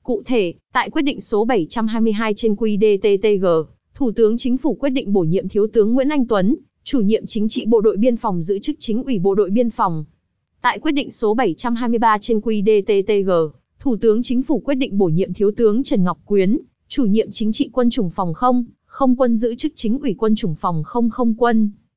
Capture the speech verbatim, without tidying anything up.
Cụ thể, tại quyết định số bảy trăm hai mươi hai trên Q D T T G, Thủ tướng Chính phủ quyết định bổ nhiệm Thiếu tướng Nguyễn Anh Tuấn, Chủ nhiệm Chính trị Bộ đội Biên phòng giữ chức Chính ủy Bộ đội Biên phòng. Tại quyết định số bảy trăm hai mươi ba trên Q D T T G, Thủ tướng Chính phủ quyết định bổ nhiệm Thiếu tướng Trần Ngọc Quyến, Chủ nhiệm Chính trị Quân chủng phòng không, không quân giữ chức Chính ủy Quân chủng phòng không không quân.